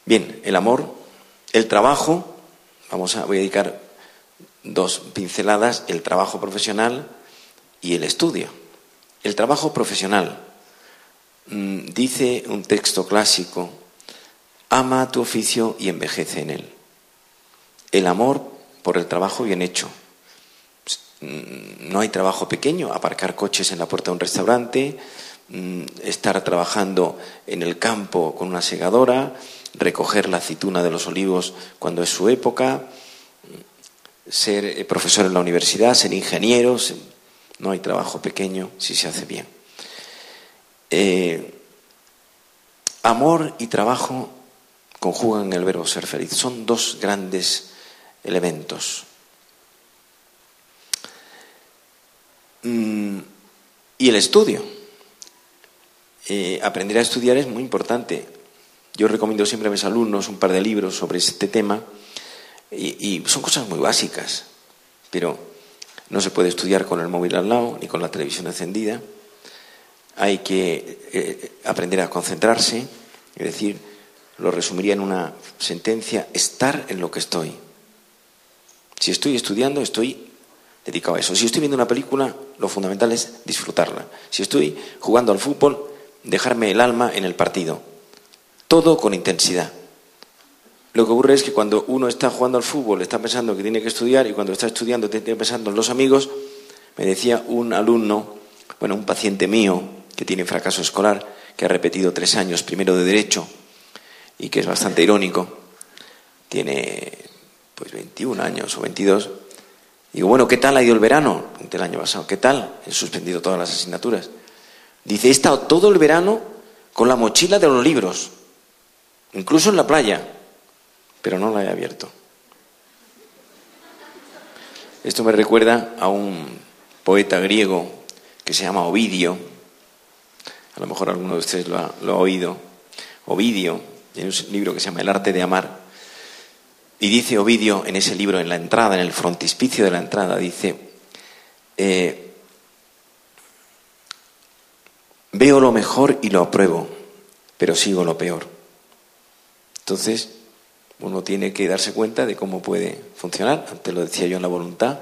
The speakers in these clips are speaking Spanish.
Bien, el amor, el trabajo, voy a dedicar 2 pinceladas, el trabajo profesional y el estudio. El trabajo profesional, dice un texto clásico, ama tu oficio y envejece en él. El amor por el trabajo bien hecho. No hay trabajo pequeño, aparcar coches en la puerta de un restaurante, estar trabajando en el campo con una segadora, recoger la aceituna de los olivos cuando es su época, ser profesor en la universidad, ser ingeniero. No hay trabajo pequeño si se hace bien. Amor y trabajo conjugan el verbo ser feliz. Son 2 grandes elementos. Y el estudio. Aprender a estudiar es muy importante. Yo recomiendo siempre a mis alumnos un par de libros sobre este tema y son cosas muy básicas, pero no se puede estudiar con el móvil al lado ni con la televisión encendida. Hay que aprender a concentrarse, es decir, lo resumiría en una sentencia: estar en lo que estoy. Si estoy estudiando, estoy dedicado a eso. Si estoy viendo una película, lo fundamental es disfrutarla. Si estoy jugando al fútbol, dejarme el alma en el partido. Todo con intensidad. Lo que ocurre es que cuando uno está jugando al fútbol está pensando que tiene que estudiar, y cuando está estudiando tiene pensando en los amigos. Me decía un alumno, un paciente mío que tiene fracaso escolar, que ha repetido 3 años primero de Derecho y que es bastante irónico, tiene 21 años o 22. Digo, bueno, ¿qué tal ha ido el verano del año pasado? ¿Qué tal? He suspendido todas las asignaturas. Dice, he estado todo el verano con la mochila de los libros, incluso en la playa, pero no la he abierto. Esto me recuerda a un poeta griego que se llama Ovidio. A lo mejor alguno de ustedes lo ha oído. Ovidio tiene un libro que se llama El arte de amar. Y dice Ovidio en ese libro, en la entrada, en el frontispicio de la entrada, dice, veo lo mejor y lo apruebo, pero sigo lo peor. Entonces, uno tiene que darse cuenta de cómo puede funcionar. Antes lo decía yo en la voluntad.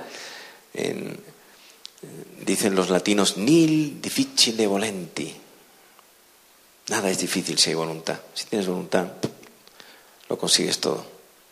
Dicen los latinos, nil difficile volenti. Nada es difícil si hay voluntad. Si tienes voluntad, lo consigues todo.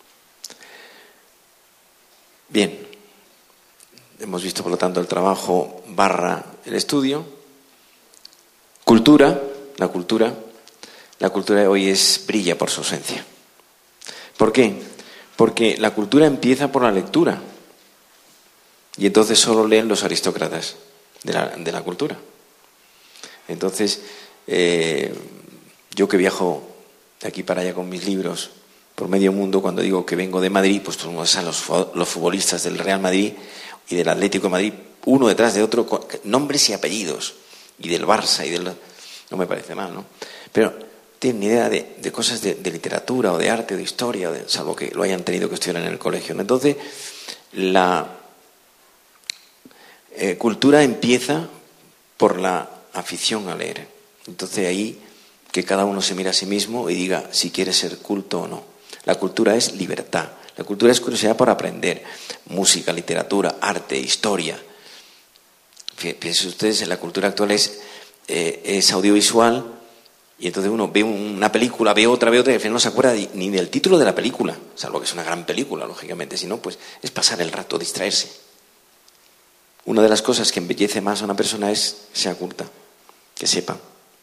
Bien, hemos visto por lo tanto el trabajo / el estudio. Cultura, la cultura de hoy brilla por su ausencia. ¿Por qué? Porque la cultura empieza por la lectura y entonces solo leen los aristócratas de la cultura. Entonces, yo que viajo de aquí para allá con mis libros por medio mundo, cuando digo que vengo de Madrid, pues todos están los futbolistas del Real Madrid y del Atlético de Madrid, uno detrás de otro, con nombres y apellidos, y del Barça y no me parece mal, ¿no? Pero tienen ni idea de cosas de literatura o de arte o de historia, salvo que lo hayan tenido que estudiar en el colegio, ¿no? Entonces, la cultura empieza por la afición a leer. Entonces ahí que cada uno se mira a sí mismo y diga si quiere ser culto o no. La cultura es libertad, la cultura es curiosidad por aprender, música, literatura, arte, historia. Piensen ustedes, en la cultura actual es audiovisual, y entonces uno ve una película, ve otra, y al final no se acuerda ni del título de la película, salvo que es una gran película, lógicamente. Si no, pues es pasar el rato, distraerse. Una de las cosas que embellece más a una persona es que sea culta, que sepa.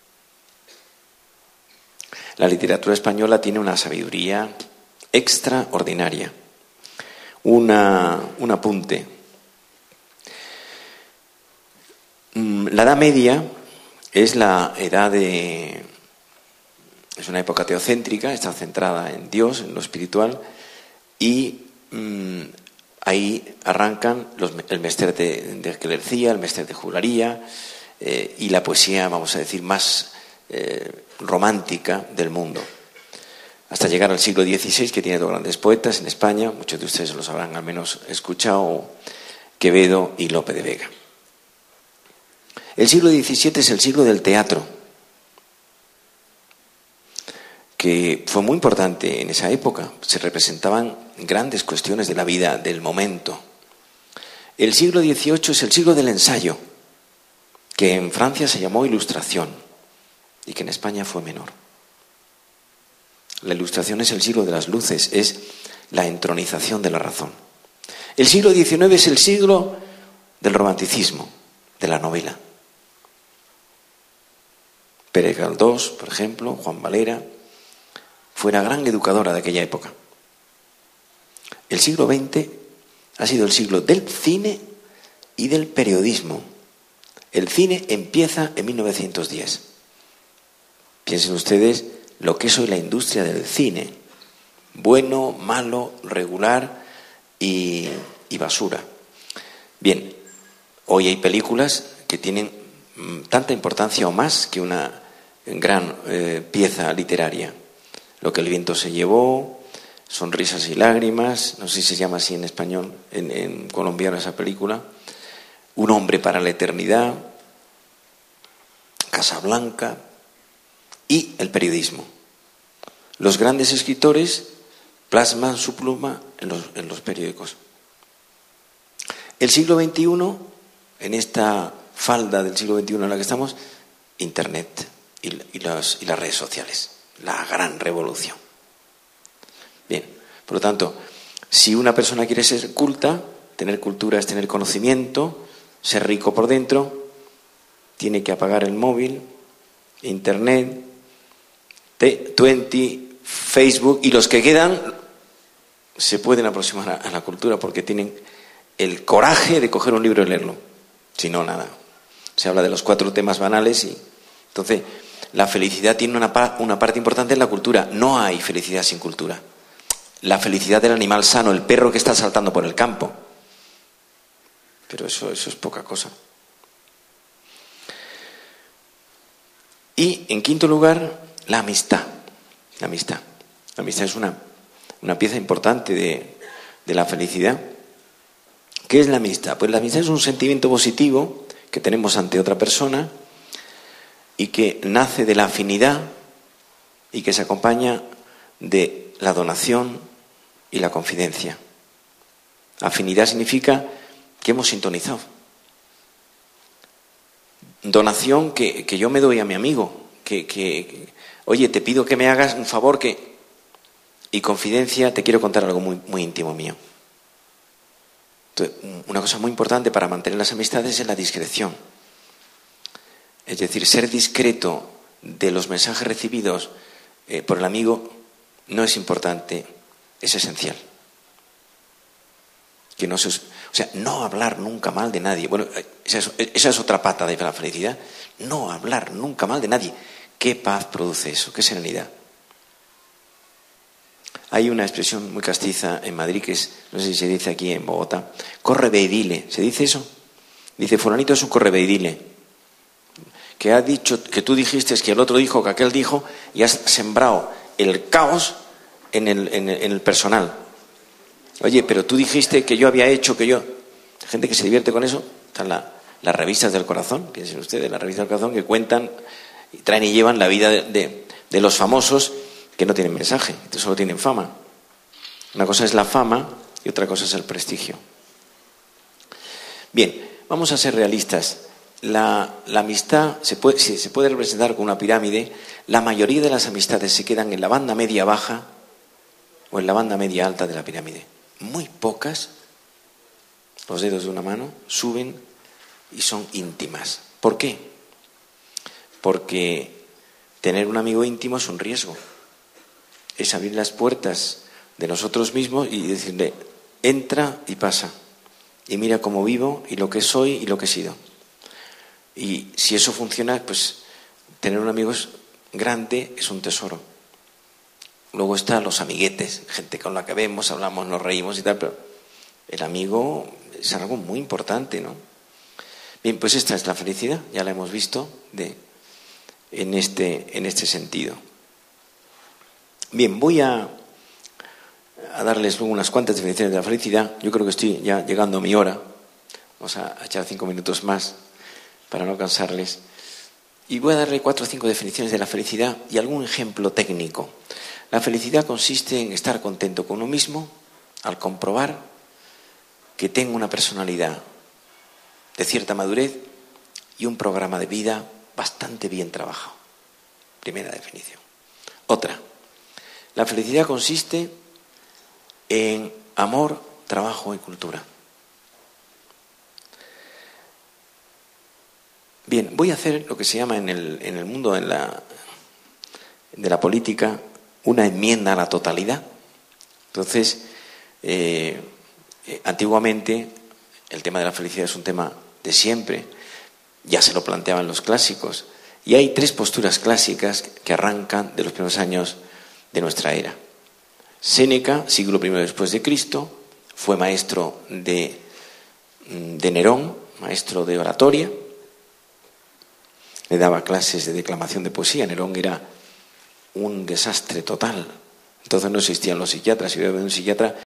La literatura española tiene una sabiduría extraordinaria. Un apunte. La Edad Media es la edad es una época teocéntrica, está centrada en Dios, en lo espiritual, y ahí arrancan el Mester de Clercía, el Mester de Juglaría y la poesía, vamos a decir, más romántica del mundo. Hasta llegar al siglo XVI, que tiene dos grandes poetas en España, muchos de ustedes los habrán al menos escuchado, Quevedo y Lope de Vega. El siglo XVII es el siglo del teatro. que fue muy importante en esa época. Se representaban grandes cuestiones de la vida del momento. El siglo XVIII es el siglo del ensayo, que en Francia se llamó Ilustración y que en España fue menor. La Ilustración es el siglo de las luces, es la entronización de la razón. El siglo XIX es el siglo del romanticismo, de la novela. Pérez Galdós, por ejemplo, Juan Valera, fue una gran educadora de aquella época. El siglo XX ha sido el siglo del cine y del periodismo. El cine empieza en 1910. Piensen ustedes lo que es hoy la industria del cine. Bueno, malo, regular y basura. Bien, hoy hay películas que tienen tanta importancia o más que una gran pieza literaria. Lo que el viento se llevó, Sonrisas y lágrimas, no sé si se llama así en español, en colombiano esa película, Un hombre para la eternidad, Casablanca y el periodismo. Los grandes escritores plasman su pluma en los periódicos. El siglo XXI, en esta falda del siglo XXI en la que estamos, Internet y las redes sociales, la gran revolución. Bien, por lo tanto, si una persona quiere ser culta, tener cultura es tener conocimiento, ser rico por dentro, tiene que apagar el móvil, Internet, T20, Facebook, y los que quedan se pueden aproximar a la cultura porque tienen el coraje de coger un libro y leerlo. Si no, nada. Se habla de los 4 temas banales y entonces la felicidad tiene una parte importante en la cultura. No hay felicidad sin cultura. La felicidad del animal sano, el perro que está saltando por el campo. Pero eso es poca cosa. Y en quinto lugar, la amistad. La amistad. La amistad es una pieza importante de la felicidad. ¿Qué es la amistad? Pues la amistad es un sentimiento positivo que tenemos ante otra persona y que nace de la afinidad y que se acompaña de la donación y la confidencia. Afinidad significa que hemos sintonizado. Donación que yo me doy a mi amigo, que oye, te pido que me hagas un favor y confidencia, te quiero contar algo muy, muy íntimo mío. Entonces, una cosa muy importante para mantener las amistades es la discreción. Es decir, ser discreto de los mensajes recibidos por el amigo no es importante, es esencial. No hablar nunca mal de nadie. Bueno, esa es otra pata de la felicidad. No hablar nunca mal de nadie. ¿Qué paz produce eso? ¿Qué serenidad? Hay una expresión muy castiza en Madrid que es, no sé si se dice aquí en Bogotá, correveidile. ¿Se dice eso? Dice, fulanito es un correveidile. Que ha dicho, que tú dijiste, que el otro dijo, que aquel dijo, y has sembrado el caos en el personal. Oye, pero tú dijiste que yo había hecho, que yo... Hay gente que se divierte con eso. Están las revistas del corazón, piensen ustedes, las revistas del corazón que cuentan, y traen y llevan la vida de los famosos que no tienen mensaje, que solo tienen fama. Una cosa es la fama y otra cosa es el prestigio. Bien, vamos a ser realistas. La amistad se puede representar con una pirámide. La mayoría de las amistades se quedan en la banda media baja o en la banda media alta de la pirámide. Muy pocas, los dedos de una mano, suben y son íntimas. ¿Por qué? Porque tener un amigo íntimo es un riesgo. Es abrir las puertas de nosotros mismos y decirle, entra y pasa. Y mira cómo vivo y lo que soy y lo que he sido. Y si eso funciona, pues tener un amigo grande es un tesoro. Luego están los amiguetes, gente con la que vemos, hablamos, nos reímos y tal, pero el amigo es algo muy importante, ¿no? Bien, pues esta es la felicidad, ya la hemos visto en este sentido. Bien, voy a darles luego unas cuantas definiciones de la felicidad. Yo creo que estoy ya llegando a mi hora. Vamos a echar 5 minutos más para no cansarles. Y voy a darle 4 o 5 definiciones de la felicidad y algún ejemplo técnico. La felicidad consiste en estar contento con uno mismo al comprobar que tengo una personalidad de cierta madurez y un programa de vida bastante bien trabajado. Primera definición. Otra, la felicidad consiste en amor, trabajo y cultura. Bien, voy a hacer lo que se llama en el mundo de la política una enmienda a la totalidad. Entonces, antiguamente el tema de la felicidad es un tema de siempre, ya se lo planteaban los clásicos, y hay 3 posturas clásicas que arrancan de los primeros años de nuestra era. Séneca, siglo I después de Cristo, fue maestro de Nerón, maestro de oratoria, le daba clases de declamación de poesía. Nerón era un desastre total, entonces no existían los psiquiatras, y iba a haber un psiquiatra